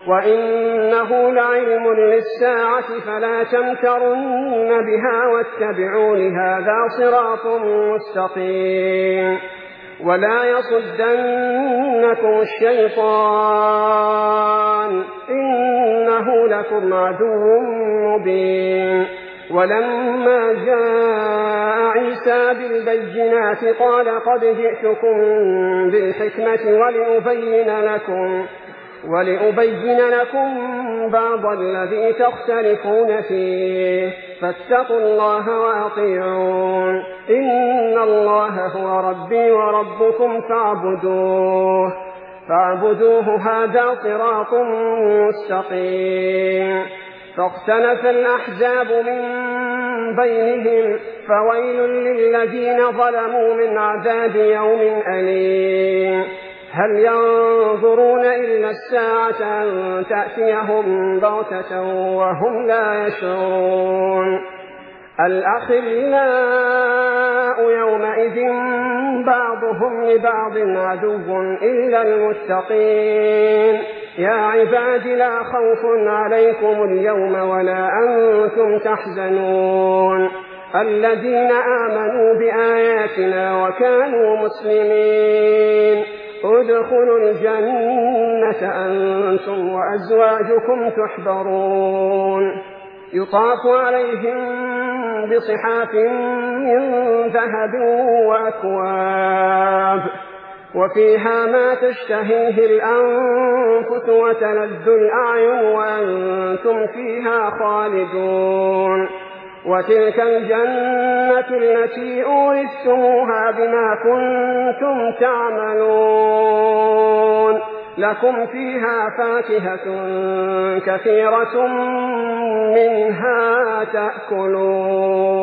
وإنه لعلم للساعة فلا تمترن بها واتبعون هذا صراط مستقيم. ولا يصدنكم الشيطان إنه لكم عدو مبين. ولما جاء عيسى بالبينات قال قد جئتكم بالحكمة ولأبين لكم بعض الذي تختلفون فيه فاتقوا الله وأطيعون. إن الله هو ربي وربكم فاعبدوه هذا صراط مستقيم. فاختلف الأحزاب من بينهم فويل للذين ظلموا من عذاب يوم أليم. هل ينظرون إلا الساعة أن تأتيهم بغتة وهم لا يشعرون. الأخلاء يومئذ بعضهم لبعض عدو إلا المتقين. يا عباد لا خوف عليكم اليوم ولا أنتم تحزنون الذين آمنوا بآياتنا وكانوا مسلمين ادخلوا الجنة أنتم وأزواجكم تحبرون يطاف عليهم بصحاف من ذهب وأكواب وفيها ما تشتهيه الأنفس وتلذ الأعين وأنتم فيها خالدون. وتلك الجنة التي أورثتموها بما كنتم تعملون لكم فيها فاكهة كثيرة منها تأكلون.